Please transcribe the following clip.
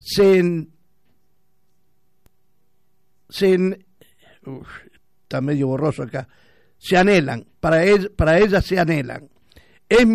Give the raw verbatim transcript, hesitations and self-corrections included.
se, se uf, está medio borroso acá, se anhelan, para, él, para ellas se anhelan. Es